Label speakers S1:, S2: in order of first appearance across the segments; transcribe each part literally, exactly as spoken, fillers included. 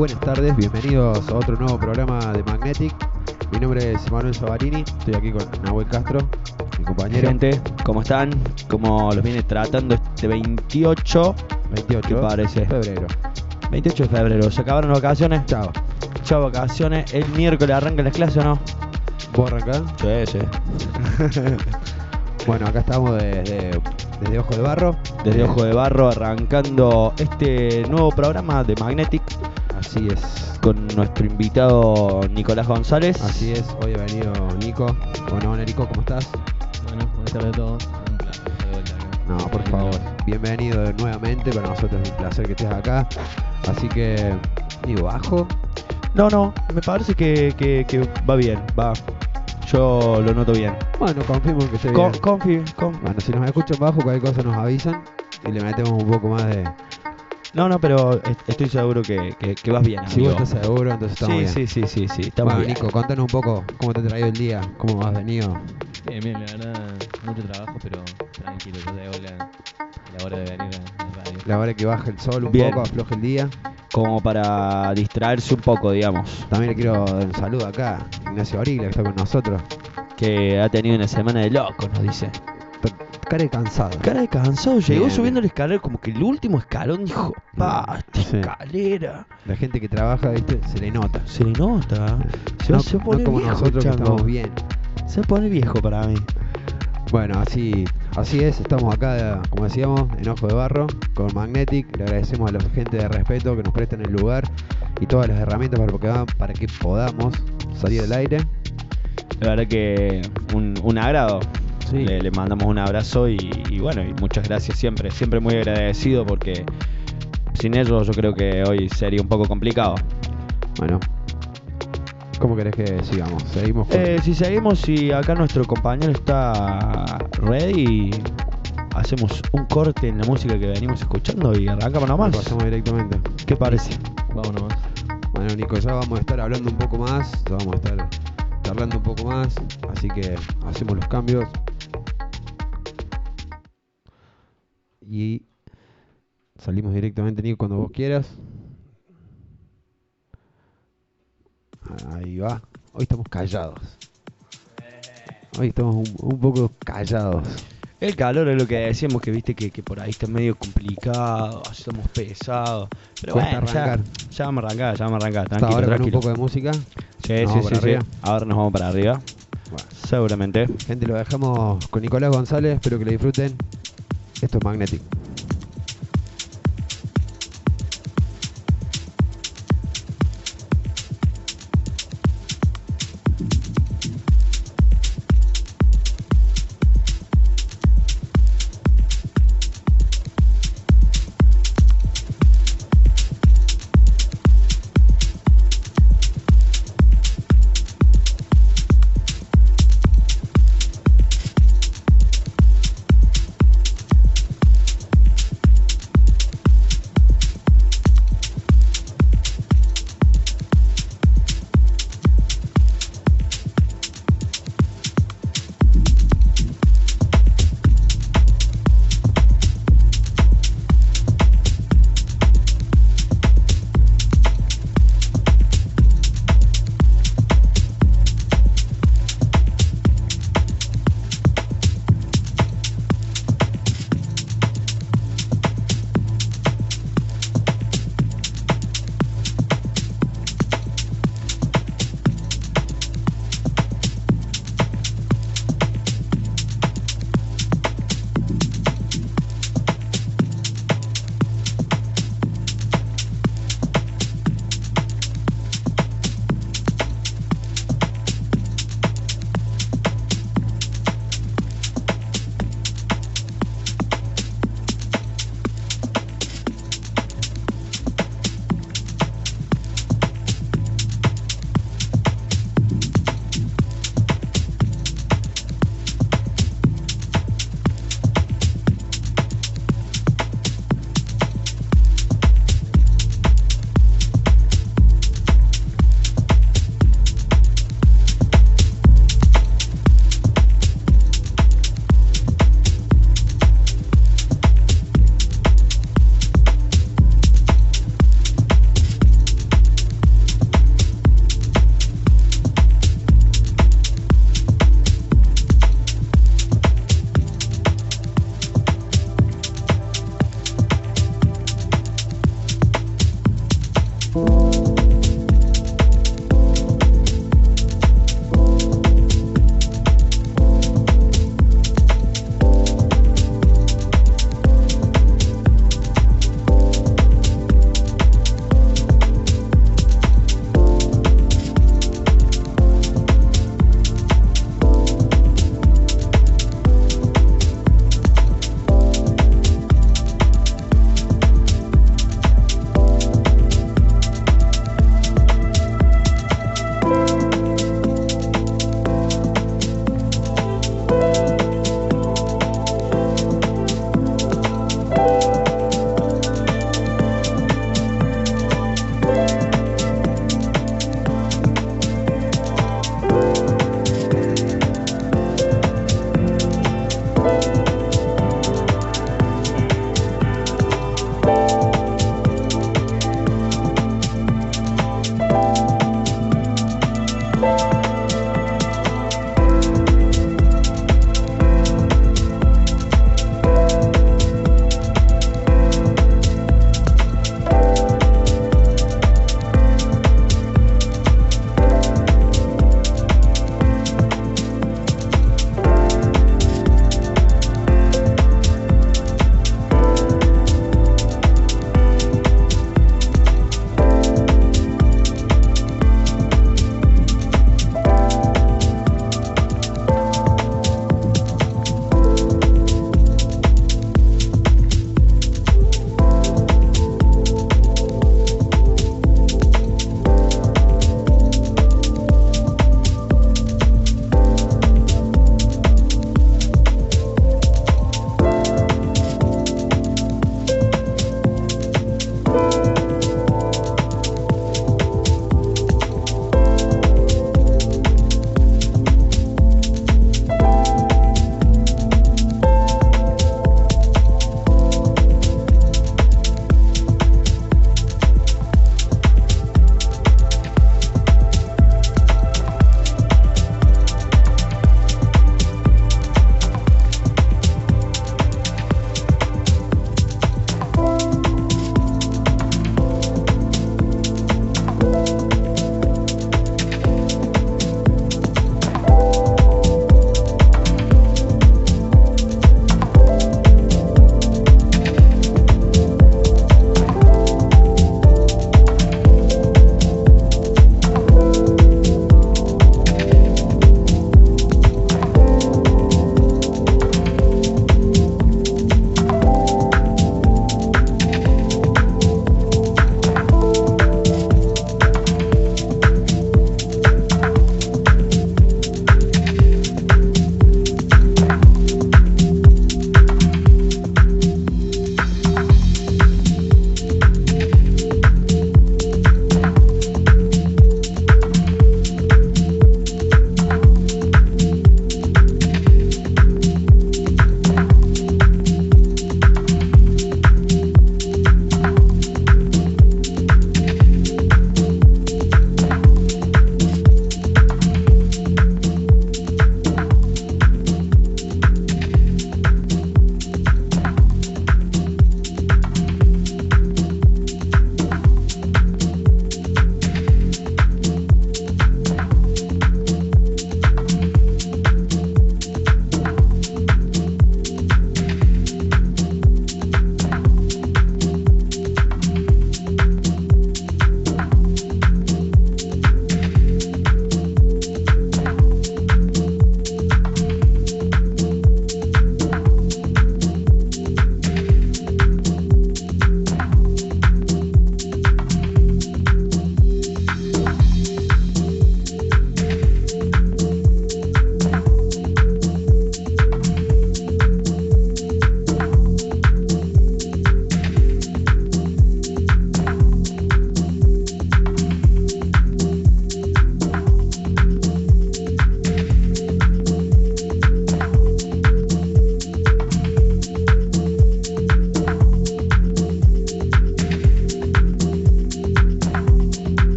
S1: buenas tardes, bienvenidos a otro nuevo programa de Magnetic. Mi nombre es Manuel Savarini, estoy aquí con Nahuel Castro, mi compañero.
S2: Gente, ¿cómo están? ¿Cómo los viene tratando este veintiocho?
S1: veintiocho
S2: ¿Qué parece?
S1: de febrero.
S2: veintiocho de febrero, ¿se acabaron las vacaciones?
S1: Chao.
S2: Chao vacaciones, el miércoles arrancan las clases, ¿o no?
S1: ¿Vos arrancás?
S2: Sí, sí.
S1: Bueno, acá estamos desde, desde Ojo de Barro.
S2: Desde Ojo de Barro arrancando este nuevo programa de Magnetic.
S1: Así es.
S2: Con nuestro invitado Nicolás González.
S1: Así es, hoy ha venido Nico. Bueno, hola Nico, ¿cómo estás?
S3: Bueno, buenas tardes a todos. Un placer estar de vuelta acá.
S1: No, por favor, bienvenido nuevamente, para nosotros es un placer que estés acá. Así que, digo, bajo.
S2: No, no, me parece que, que, que va bien, va. Yo lo noto bien.
S1: Bueno, confirmo que esté
S2: Con,
S1: bien.
S2: confi, con...
S1: Bueno, si nos escuchan bajo, cualquier cosa nos avisan y le metemos un poco más de...
S2: No, no, pero est- estoy seguro que, que, que vas bien,
S1: Si
S2: amigo.
S1: vos estás seguro, entonces estamos
S2: Sí,
S1: bien.
S2: sí, sí, sí, sí, estamos
S1: Bueno,
S2: bien.
S1: Nico, contanos un poco cómo te ha traído el día, cómo has venido.
S3: Bien, bien, la verdad, mucho trabajo, pero tranquilo, ya llegó la, la hora de venir a la radio.
S1: La hora que baje el sol un
S2: Bien.
S1: poco, afloje el día.
S2: Como para distraerse un poco, digamos.
S1: También le quiero dar un saludo acá, Ignacio Auriglia, que está con nosotros.
S2: Que ha tenido una semana de loco, nos dice.
S1: Pero cara de cansado.
S2: Cara de cansado, llegó
S1: Bien.
S2: subiendo el escalera, como que el último escalón dijo, pa, esta
S1: Sí.
S2: escalera.
S1: La gente que trabaja, viste, se le nota.
S2: Se le nota. Se,
S1: No,
S2: se pone
S1: no como
S2: viejo,
S1: nosotros que
S2: chango.
S1: estamos bien.
S2: Se pone viejo para mí.
S1: Bueno, así, así es, estamos acá, como decíamos, en Ojo de Barro, con Magnetic. Le agradecemos a la gente de respeto que nos prestan el lugar y todas las herramientas para que, para que podamos salir al aire.
S2: La verdad que un, un agrado.
S1: Sí.
S2: Le, le mandamos un abrazo y, y bueno, y muchas gracias siempre. Siempre muy agradecido porque sin ellos yo creo que hoy sería un poco complicado.
S1: Bueno, ¿cómo querés que sigamos? Seguimos con...
S2: Eh, si seguimos, si acá nuestro compañero está ready, hacemos un corte en la música que venimos escuchando y arrancamos nomás.
S1: Pasamos directamente.
S2: ¿Qué parece?
S3: Vamos nomás.
S1: Bueno, Nico, ya vamos a estar hablando un poco más, ya vamos a estar charlando un poco más, así que hacemos los cambios. Y salimos directamente, Nico, cuando vos quieras. Ahí va. Hoy estamos callados. Hoy estamos un, un poco callados.
S2: El calor es lo que decíamos, que viste que, que por ahí está medio complicado, estamos pesados. Pero
S1: Cuesta
S2: bueno, ya,
S1: arrancar.
S2: ya vamos a arrancar, ya vamos a arrancar,
S1: Hasta
S2: tranquilo,
S1: ahora con un
S2: tranquilo.
S1: poco de música.
S2: Sí,
S1: Nos
S2: sí,
S1: vamos
S2: sí,
S1: para
S2: sí.
S1: arriba.
S2: Ahora nos vamos para arriba,
S1: Bueno,
S2: seguramente.
S1: gente, lo dejamos con Nicolás González, espero que lo disfruten. Esto es Magnetic.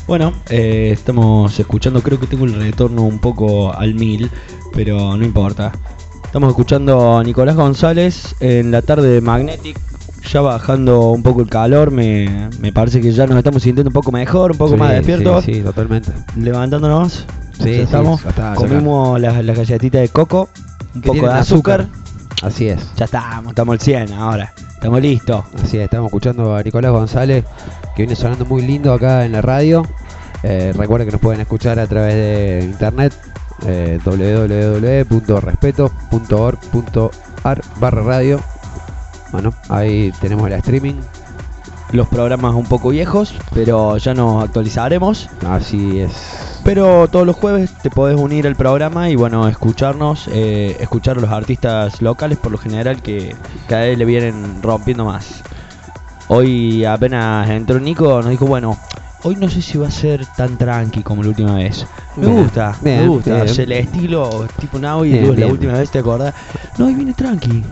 S2: Bueno, eh, estamos escuchando, creo que tengo el retorno un poco al mil, pero no importa. Estamos escuchando a Nicolás González en la tarde de Magnetic, ya bajando un poco el calor, me, me parece que ya nos estamos sintiendo un poco mejor, un poco
S1: Sí,
S2: más despiertos,
S1: Sí, sí, totalmente.
S2: levantándonos.
S1: Sí,
S2: Ya
S1: sí,
S2: estamos,
S1: ya está, ya
S2: comimos las, las galletitas de coco, un
S1: Que
S2: poco de
S1: tienen
S2: azúcar.
S1: azúcar. Así es.
S2: Ya estamos, estamos al cien ahora, estamos listos.
S1: Así es, estamos escuchando a Nicolás González, que viene sonando muy lindo acá en la radio. Eh, recuerden que nos pueden escuchar a través de internet, eh, doble u doble u doble u punto respeto punto org punto ar barra radio. Bueno, ahí tenemos el streaming.
S2: Los programas un poco viejos, pero ya nos actualizaremos.
S1: Así es.
S2: Pero todos los jueves te podés unir al programa y bueno, escucharnos, eh, escuchar a los artistas locales por lo general que cada vez le vienen rompiendo más. Hoy apenas entró Nico, nos dijo, bueno, hoy no sé si va a ser tan tranqui como la última vez. Me
S1: Bien,
S2: gusta,
S1: bien,
S2: me gusta.
S1: bien.
S2: El estilo tipo Now y
S1: Bien,
S2: la
S1: bien.
S2: última vez te acordás. No, hoy viene tranqui.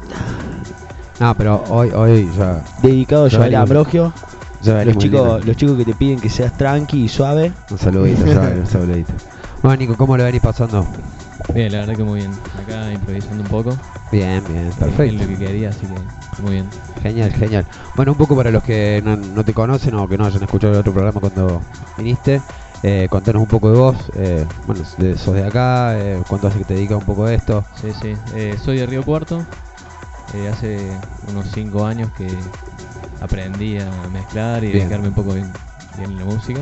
S1: No, pero hoy, hoy ya,
S2: Dedicado a
S1: Ya
S2: Joel
S1: venimos.
S2: Ambrogio.
S1: ya
S2: Los
S1: venimos
S2: chicos,
S1: lindos.
S2: los chicos que te piden que seas tranqui y suave.
S1: Un saludito, ya, un saludito. Bueno, Nico, ¿cómo lo venís pasando?
S3: Bien, la verdad que muy bien. Acá improvisando un poco.
S1: Bien, bien,
S3: Es
S1: perfecto.
S3: lo que quería, así que muy bien.
S1: Genial, genial. Bueno, un poco para los que no, no te conocen o que no hayan escuchado el otro programa cuando viniste, eh, contanos un poco de vos. Eh, bueno, de- sos de acá, eh, cuánto hace que te dedicas un poco a esto.
S3: Sí, sí. Eh, soy de Río Cuarto. Eh, hace unos cinco años que aprendí a mezclar y
S1: Bien.
S3: dedicarme un poco bien, bien en la música.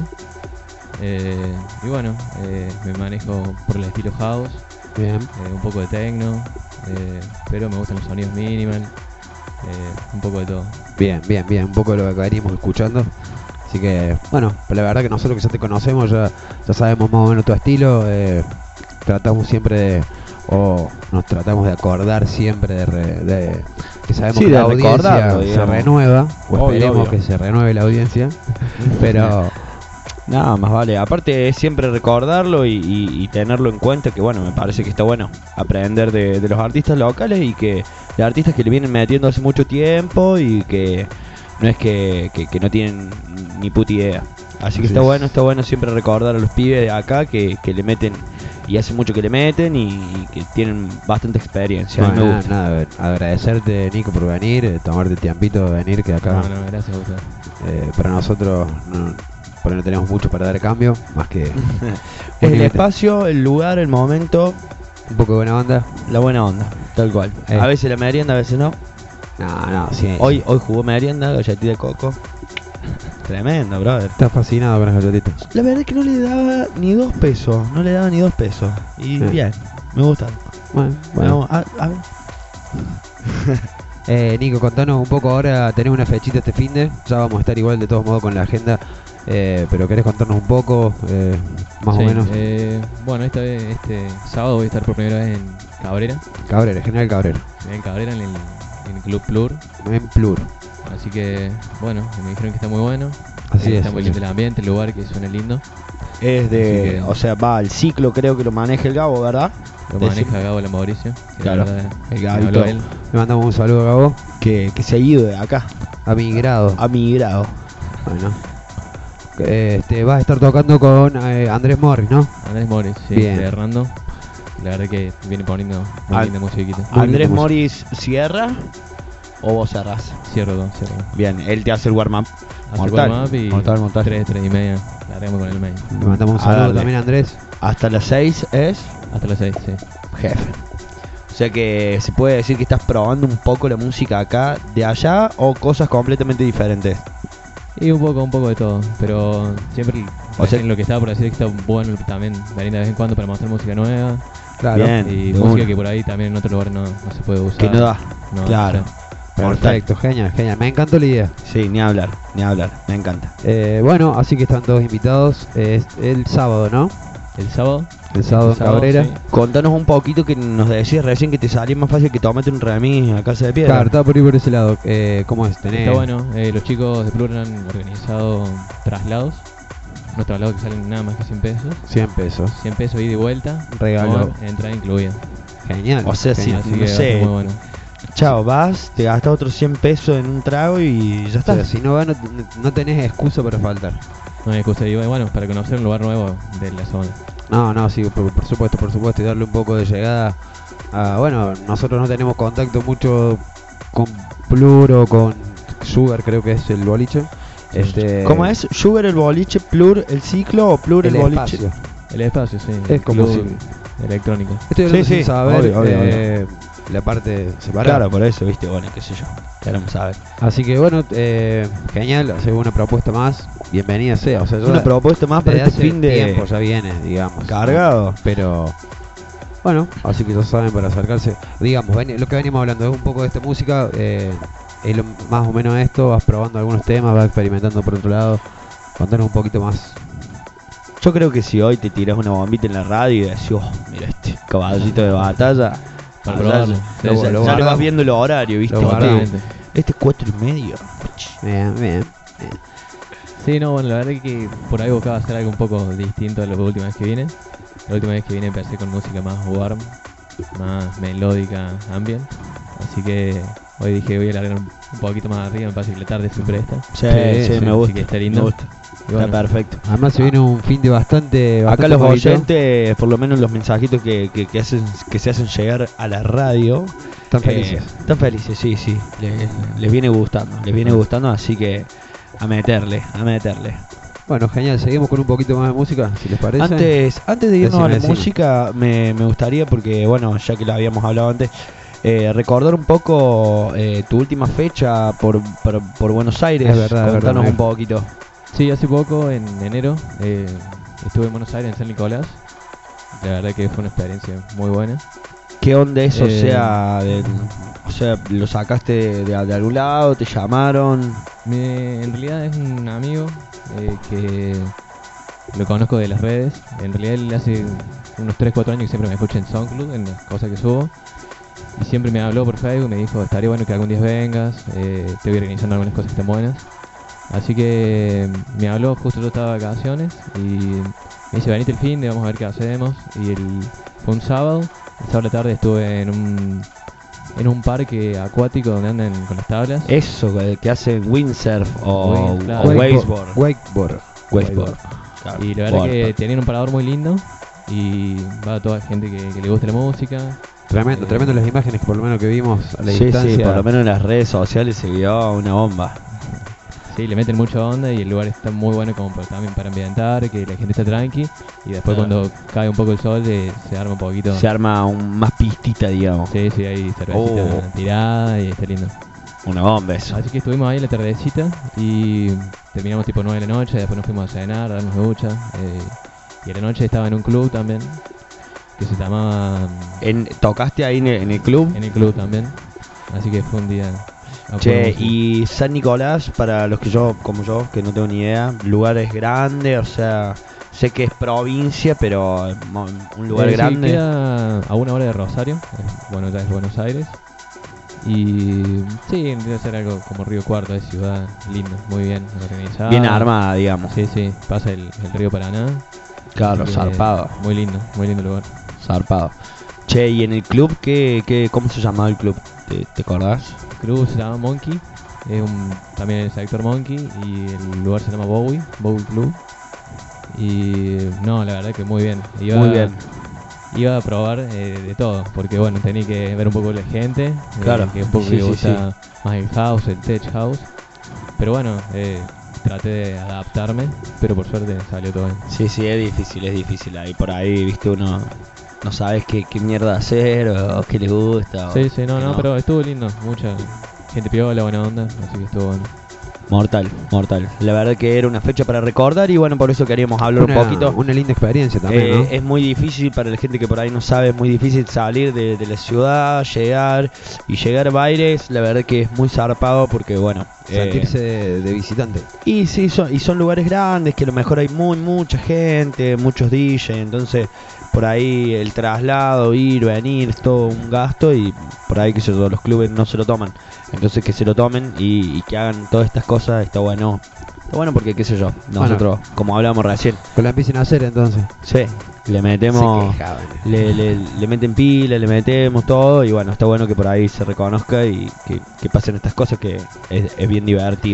S3: Eh, y bueno, eh, me manejo por el estilo house,
S1: Bien.
S3: eh, un poco de techno, eh, pero me gustan los sonidos minimal, eh, un poco de todo.
S1: Bien, bien, bien, un poco de lo que venimos escuchando. Así que, bueno, pues la verdad que nosotros que ya te conocemos, ya, ya sabemos más o menos tu estilo. eh, tratamos siempre de, o nos tratamos de acordar siempre de, re- de que sabemos
S2: Sí,
S1: que
S2: de
S1: la audiencia
S2: recordarlo,
S1: se
S2: digamos.
S1: renueva, o
S2: Obvio,
S1: esperemos
S2: obvio.
S1: que se renueve la audiencia. Pero,
S2: Nada más vale, aparte es siempre recordarlo y, y- y tenerlo en cuenta, que bueno, me parece que está bueno aprender de, de los artistas locales y que de artistas que le vienen metiendo hace mucho tiempo y que no es que, que- que no tienen ni puta idea. Así que
S1: Así
S2: está
S1: es.
S2: bueno, está bueno siempre recordar a los pibes de acá que, que le meten y hace mucho que le meten y, y que tienen bastante experiencia. A mí
S1: bueno,
S2: me
S1: nada,
S2: gusta.
S1: nada, agradecerte, Nico, por venir, eh, tomarte el tiempito de venir, que acá
S3: No, no, gracias a ustedes.
S1: eh, para nosotros no, por ahí no tenemos mucho para dar a cambio, más que
S2: El
S1: únicamente
S2: espacio, el lugar, el momento,
S1: un poco de buena onda.
S2: la buena onda, tal cual.
S1: Eh.
S2: A veces la merienda, a veces no.
S1: No, no, sí.
S2: Hoy, hoy jugó merienda, galletita de coco. Tremendo, brother.
S1: Estás fascinado con las galletitas.
S2: La verdad es que no le daba ni dos pesos. No le daba ni dos pesos. Y
S1: Eh.
S2: bien, me gusta.
S1: Bueno, bueno.
S2: Vamos, a, a ver.
S1: Eh, Nico, contanos un poco ahora, tenés una fechita este finde, ya vamos a estar igual de todos modos con la agenda, eh, pero ¿querés contarnos un poco, eh, más
S3: Sí,
S1: o menos?
S3: eh, bueno, esta vez, este sábado voy a estar por primera vez en Cabrera.
S1: Cabrera, General Cabrera,
S3: En Cabrera, en el, en el Club Plur.
S1: en Plur,
S3: Así que, bueno, me dijeron que está muy bueno.
S1: así
S3: que
S1: es.
S3: Está muy
S1: así
S3: lindo
S1: es.
S3: el ambiente, el lugar, que suena lindo.
S2: Es de.
S3: Así que-
S2: O sea, va al ciclo, creo que lo maneja el Gabo, ¿verdad?
S3: Lo
S2: Decime.
S3: maneja Gabo la Mauricio. que
S2: Claro,
S3: la verdad,
S2: el
S3: me
S2: Gabito.
S3: habló él.
S1: Le mandamos un saludo a Gabo,
S2: Que, que se ha ido de acá.
S1: a mi grado.
S2: A mi grado.
S1: Bueno. Eh, Este, vas a estar tocando con eh, Andrés Morris, ¿no?
S3: Andrés Morris, sí,
S1: Bien.
S3: de Hernando. La verdad que viene poniendo muy
S2: Al-
S3: linda musiquita.
S1: Muy
S2: Andrés
S1: linda
S2: Morris cierra o vos cerrás.
S3: Cierro todo, cierro.
S2: Bien, él te hace el warm-up.
S3: Hace
S2: Mortal,
S3: warm-up y
S2: mortal, mortal.
S3: tres, tres y media. Largamos con el main.
S1: Le mandamos un
S2: A
S1: saludo
S2: darle.
S1: también a Andrés.
S2: Hasta las seis es
S3: Hasta las seis, sí.
S2: jefe. O sea que se puede decir que estás probando un poco la música acá de allá o cosas completamente diferentes.
S3: Y un poco, un poco de todo. Pero siempre
S2: O sea-
S3: recién lo que estaba por decir es que está bueno también venir de vez en cuando para mostrar música nueva.
S1: Claro.
S2: Bien.
S3: Y
S2: de
S3: música
S2: una.
S3: que por ahí también en otro lugar no, no se puede usar.
S2: Que no da.
S3: No,
S2: Claro.
S3: no
S1: Perfecto, genial, genial. Me encantó la idea.
S2: Sí, ni hablar, ni hablar. Me encanta.
S1: Eh, bueno, así que están todos invitados. Es el sábado, ¿no?
S3: El sábado.
S1: El sábado en Cabrera.
S3: sí.
S2: Contanos un poquito que nos decías recién que te salía más fácil que tomarte un remis a Casa de Piedra.
S1: Claro, está por ir por ese lado. Eh, ¿Cómo es? Tenés...
S3: Está bueno. eh, los chicos de Plur han organizado traslados. Unos traslados que salen nada más que cien pesos.
S1: cien pesos.
S3: cien pesos ida y vuelta.
S1: Regalo.
S3: Con entrada incluida.
S1: Genial.
S2: O sea, sí,
S1: genial.
S3: Así
S2: no
S3: que va a
S2: sé.
S3: ser muy bueno.
S2: Chao, vas, te gastas otros cien pesos en un trago y ya
S1: O
S2: está.
S1: sea, si no vas, no, no tenés excusa para faltar.
S3: no hay excusa. Y bueno, para conocer un lugar nuevo de la zona.
S1: No, no, sí, por, por supuesto, por supuesto, y darle un poco de llegada a, bueno, nosotros no tenemos contacto mucho con Plur o con Sugar, creo que es el boliche. Este,
S2: ¿Cómo es? ¿Sugar el boliche, Plur el ciclo o Plur el,
S1: el
S2: boliche?
S1: espacio.
S3: El espacio, sí.
S1: Es
S3: el
S1: como
S3: club
S1: si-
S3: electrónico.
S1: Estoy hablando
S2: Sí,
S1: sin
S2: sí,
S1: saber
S2: obvio, obvio,
S1: eh, la parte separada.
S2: Claro, por eso, viste, bueno, qué sé yo. Queremos saber.
S1: Así que bueno, eh, genial, hacer una propuesta más. Bienvenida sea. O sea, yo
S2: Una propuesta más para
S1: desde
S2: este
S1: hace
S2: fin de
S1: tiempo ya viene, digamos.
S2: cargado.
S1: Pero bueno, así que ya saben, para acercarse, digamos, ven- lo que venimos hablando es un poco de esta música, eh, es lo- más o menos esto, vas probando algunos temas, vas experimentando por otro lado. Contanos un poquito más.
S2: Yo creo que si hoy te tiras una bombita en la radio y decís, oh, mira este caballito de batalla,
S3: Para
S2: allá
S3: probarlo.
S2: ya-
S3: Sí,
S2: ya-
S3: sí,
S2: ya
S1: lo
S2: le
S1: guardamos.
S2: vas viendo el horario, viste.
S1: Lo
S2: Este-
S1: guardamos.
S2: Este cuatro y medio.
S1: Bien, bien. bien.
S3: Sí, no, bueno, la verdad es que por ahí buscaba hacer algo un poco distinto a la última vez que vine. La última vez que vine empecé con música más warm, más melódica, ambient. Así que hoy dije voy a largar un, un poquito más arriba, me parece que la tarde se presta.
S2: Sí,
S1: Sí,
S2: sí,
S1: sí,
S2: me
S3: así
S2: gusta.
S3: que está lindo.
S2: Me gusta.
S3: Y bueno,
S2: Está perfecto.
S1: Además se viene un fin de bastante,
S2: Acá
S1: bastante
S2: los
S1: movidito.
S2: oyentes, por lo menos los mensajitos que, que, que hacen, que se hacen llegar a la radio,
S1: Están
S2: eh,
S1: felices.
S2: están felices, sí, sí. Les, les viene gustando, les viene gustando, así que a meterle, a meterle.
S1: Bueno, genial, seguimos con un poquito más de música, si les parece.
S2: Antes, antes de irnos
S1: Decime,
S2: a la
S1: decime.
S2: música, me, me gustaría, porque bueno, ya que lo habíamos hablado antes, eh, recordar un poco eh, tu última fecha por, por, por Buenos Aires.
S1: Es verdad, es
S2: Contanos
S1: verdad,
S2: un poquito.
S3: sí, hace poco, en enero, eh, estuve en Buenos Aires, en San Nicolás. La verdad que fue una experiencia muy buena.
S2: ¿Qué onda eso?
S3: Eh,
S2: o sea, de- o sea, lo sacaste de, de algún lado, te llamaron.
S3: Me- en realidad es un amigo eh, que lo conozco de las redes. En realidad él hace unos tres cuatro años que siempre me escucha en SoundCloud, en las cosas que subo. Y siempre me habló por Facebook, me dijo, estaría bueno que algún día vengas, eh, te voy organizando algunas cosas que estén buenas. Así que me habló, justo yo estaba de vacaciones y me dice, venite el fin de, vamos a ver qué hacemos. Y el, fue un sábado, el sábado a la tarde estuve en un, en un parque acuático donde andan con las tablas.
S2: Eso, que, que hacen windsurf o,
S3: Wind, claro.
S2: o
S1: Wakeboard.
S2: wakeboard.
S1: Wakeboard.
S2: Wakeboard. Claro,
S3: Y la verdad
S2: board.
S3: que tenían un parador muy lindo y va toda gente que, que le gusta la música.
S1: Tremendo,
S3: Eh,
S1: tremendo las imágenes que por lo menos que vimos a la
S2: Sí,
S1: distancia.
S2: sí, por lo menos en las redes sociales se vio una bomba.
S3: Sí, le meten mucha onda y el lugar está muy bueno como para- también para ambientar, que la gente está tranqui y después
S2: Claro.
S3: cuando cae un poco el sol eh, se arma un poquito.
S2: Se arma un, más pistita, digamos.
S3: Sí, sí, hay cervecita
S2: Oh.
S3: tirada y está lindo.
S2: Una bomba eso.
S3: Así que estuvimos ahí en la tardecita y terminamos tipo nueve de la noche, después nos fuimos a cenar, a darnos ducha. Eh, y a la noche estaba en un club también, que se llamaba
S2: En, ¿Tocaste ahí en el, en el club?
S3: en el club también. Así que fue un día... a pura
S2: Che,
S3: música.
S2: y San Nicolás, para los que yo, como yo, que no tengo ni idea, lugar es grande, o sea, sé que es provincia, pero eh, mo- un lugar
S3: Eh, sí,
S2: grande.
S3: queda a una hora de Rosario, es- bueno, ya es Buenos Aires. Y sí, debe ser algo como Río Cuarto, es ciudad lindo, muy bien organizada.
S2: Bien armada, digamos.
S3: Sí, sí, pasa el, el río Paraná.
S2: Claro,
S3: así que
S2: zarpado,
S3: Muy lindo, muy lindo lugar.
S2: zarpado. Che, y en el club, ¿qué, qué, ¿cómo se llamaba el club? ¿Te, te acordás?
S3: El club se llama Monkey, es un, también el sector Monkey y el lugar se llama Bowie, Bowie Club. Y no, la verdad que muy bien. Iba,
S2: Muy bien.
S3: Iba a probar eh, de todo, porque bueno, tenía que ver un poco la gente, eh,
S2: Claro,
S3: que un poco
S2: sí,
S3: me
S2: sí,
S3: gusta más el house, el tech house. Pero bueno, eh, traté de adaptarme, pero por suerte salió todo bien.
S2: Sí, sí, es difícil, es difícil. Ahí por ahí, viste, uno no sabes qué, qué mierda hacer o, o qué le gusta. o
S3: Sí, sí, no,
S2: qué
S3: no, pero estuvo lindo, mucha gente piola, buena onda, así que estuvo bueno.
S2: Mortal, mortal. La verdad que era una fecha para recordar y bueno, por eso queríamos hablar
S1: una,
S2: un poquito.
S1: Una linda experiencia también,
S2: Eh,
S1: ¿no?
S2: Es muy difícil para la gente que por ahí no sabe, es muy difícil salir de, de la ciudad, llegar y llegar a Baires. La verdad que es muy zarpado porque bueno, eh,
S1: Sentirse de, de visitante.
S2: y sí, son, y son lugares grandes que a lo mejor hay muy mucha gente, muchos D J, entonces por ahí el traslado, ir, venir, es todo un gasto y por ahí que sé yo, los clubes no se lo toman. Entonces que se lo tomen y, y que hagan todas estas cosas está bueno. Está bueno porque qué sé yo, nosotros, como hablábamos recién,
S1: Que la empiecen a hacer entonces.
S2: sí, le metemos,
S1: Se quejaban.
S2: le, le, le meten pila, le metemos todo y bueno, está bueno que por ahí se reconozca y que, que pasen estas cosas que es, es bien divertido.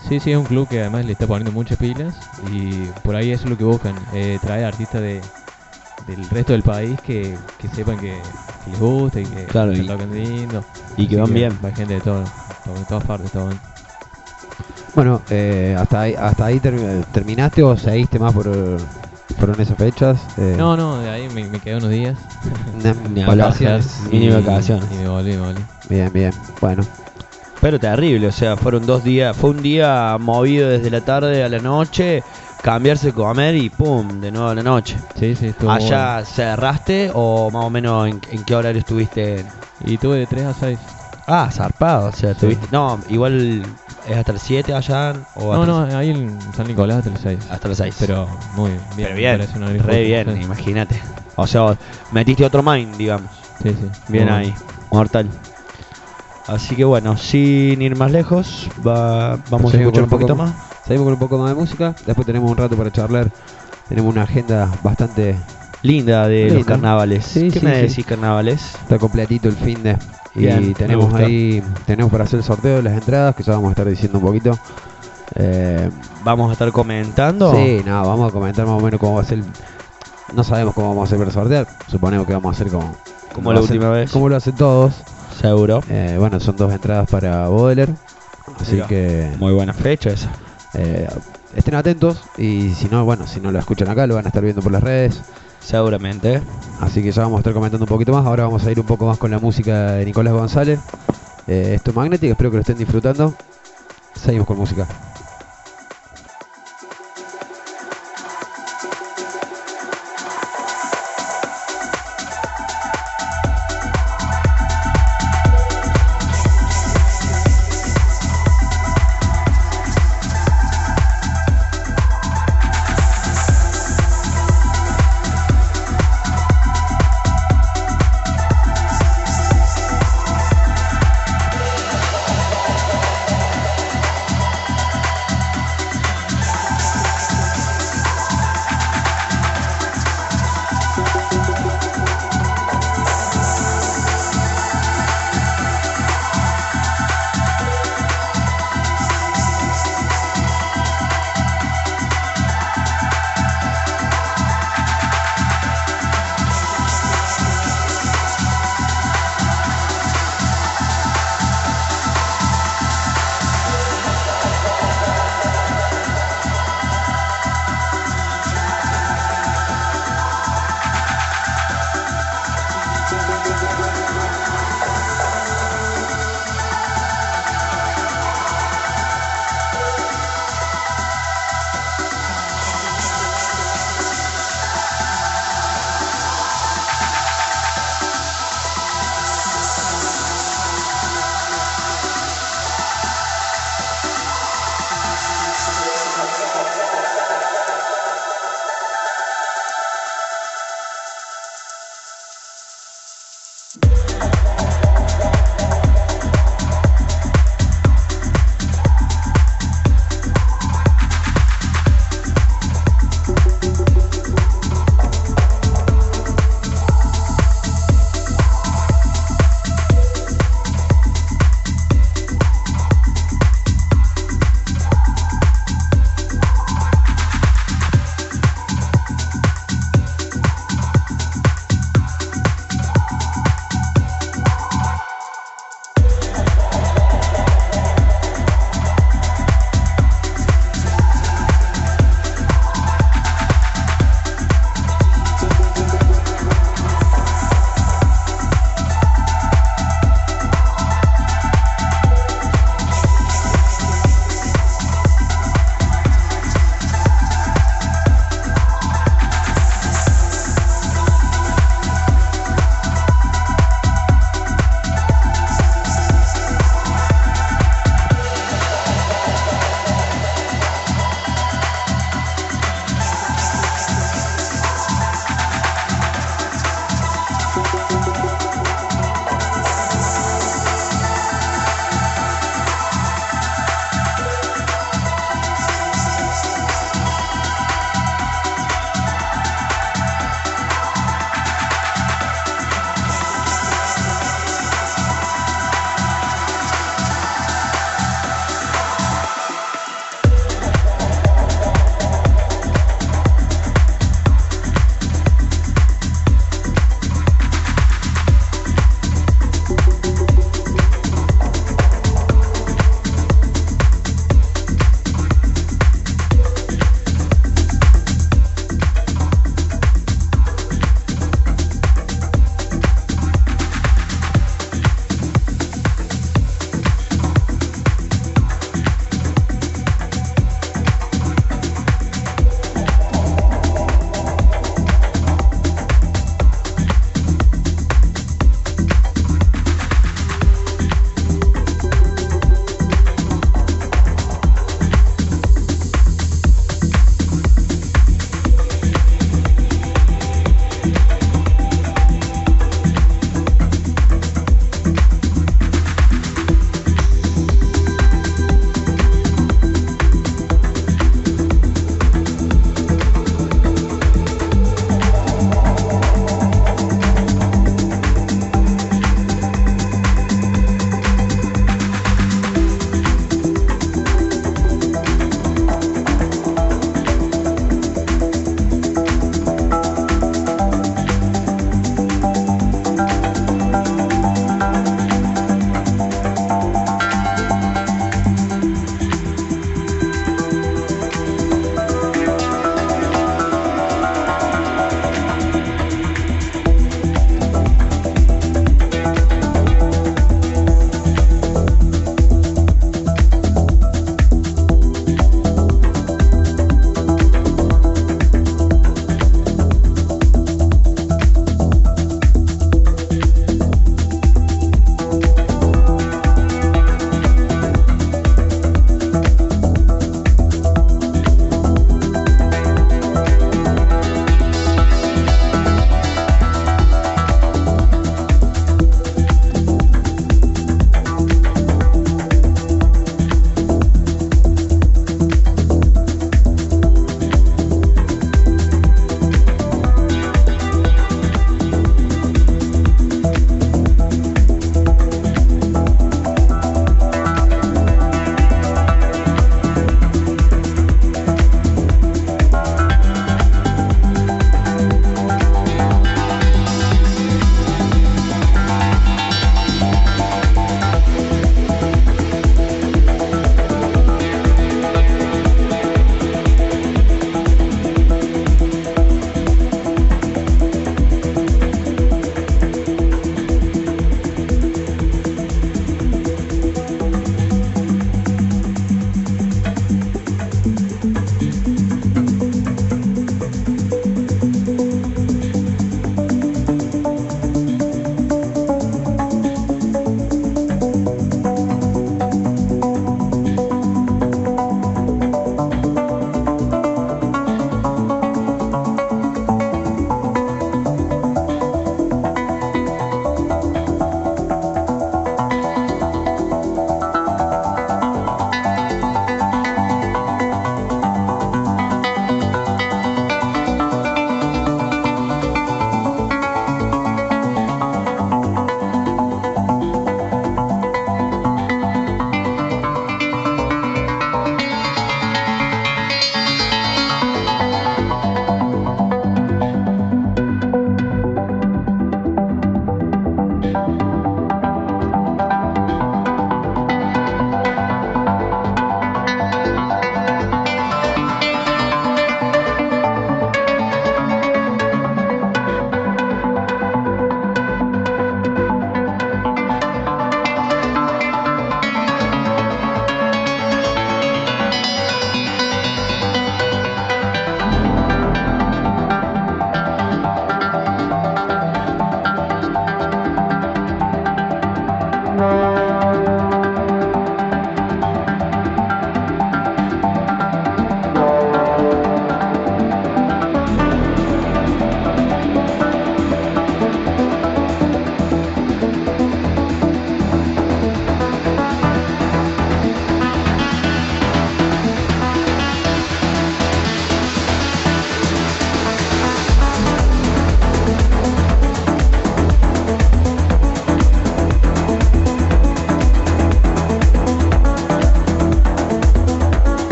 S3: Sí, sí, es un club que además le está poniendo muchas pilas y por ahí eso es lo que buscan, eh, traer artistas de, del resto del país que, que sepan que, que les gusta y que,
S2: Claro,
S3: que
S2: y-
S3: tocan lindo.
S2: y que
S3: Así
S2: van bien.
S3: Va gente de, todo, todo- de todas partes, todo bien.
S1: Bueno, eh, hasta ahí, hasta ahí ter- terminaste o seguiste más por fueron esas fechas. Eh,
S3: No, no, de ahí me, me quedé unos días.
S1: unas
S2: Ni
S1: vacaciones.
S2: vacaciones. Mini vacaciones.
S3: Y me volví, me volví.
S1: Bien, bien. Bueno,
S2: Pero terrible, o sea, fueron dos días, fue un día movido desde la tarde a la noche, cambiarse, comer y pum, de nuevo a la noche.
S3: Sí, sí, estuvo muy
S2: ¿Allá cerraste o más o menos en, en qué horario estuviste?
S3: bueno. Y tuve de tres a seis.
S2: Ah, zarpado, o sea,
S3: Sí.
S2: tuviste... No, igual es hasta las siete allá o
S3: No,
S2: hasta,
S3: no,
S2: las-
S3: ahí en San Nicolás hasta las seis.
S2: hasta las seis.
S3: Pero muy bien.
S2: Pero
S3: me
S2: bien,
S3: parece una hora
S2: re
S3: justa,
S2: bien,
S3: sí.
S2: imagínate. O sea, metiste otro mind, digamos.
S3: Sí, sí.
S2: Bien
S3: muy
S2: ahí, mortal. Así que bueno, sin ir más lejos, va- vamos a
S1: Seguimos
S2: escuchar un
S1: con un
S2: poquito
S1: poco-
S2: más.
S1: seguimos con un poco más de música. Después tenemos un rato para charlar. Tenemos una agenda bastante.
S2: Linda de los
S1: Linda.
S2: carnavales.
S1: Sí,
S2: ¿Qué
S1: sí,
S2: me
S1: sí.
S2: decís, carnavales?
S1: Está completito el fin de. Y
S2: Bien, me
S1: tenemos
S2: gusta.
S1: ahí. Tenemos para hacer el sorteo de las entradas, que ya vamos a estar diciendo un poquito. Eh,
S2: Vamos a estar comentando.
S1: Sí, no, vamos a comentar más o menos cómo va a ser. No sabemos cómo vamos a hacer para sortear. Suponemos que vamos a hacer como.
S2: Como la
S1: lo hacen-
S2: última vez.
S1: Como lo hacen todos.
S2: Seguro.
S1: Eh, bueno, son dos entradas para Baudelaire. Así
S2: Mira,
S1: que.
S2: Muy buena fecha esa.
S1: eh, estén atentos. Y si no, bueno, si no lo escuchan acá, lo van a estar viendo por las redes.
S2: Seguramente.
S1: Así que ya vamos a estar comentando un poquito más. Ahora vamos a ir un poco más con la música de Nicolás González. Eh, esto es Magnetic, espero que lo estén disfrutando. Seguimos con música.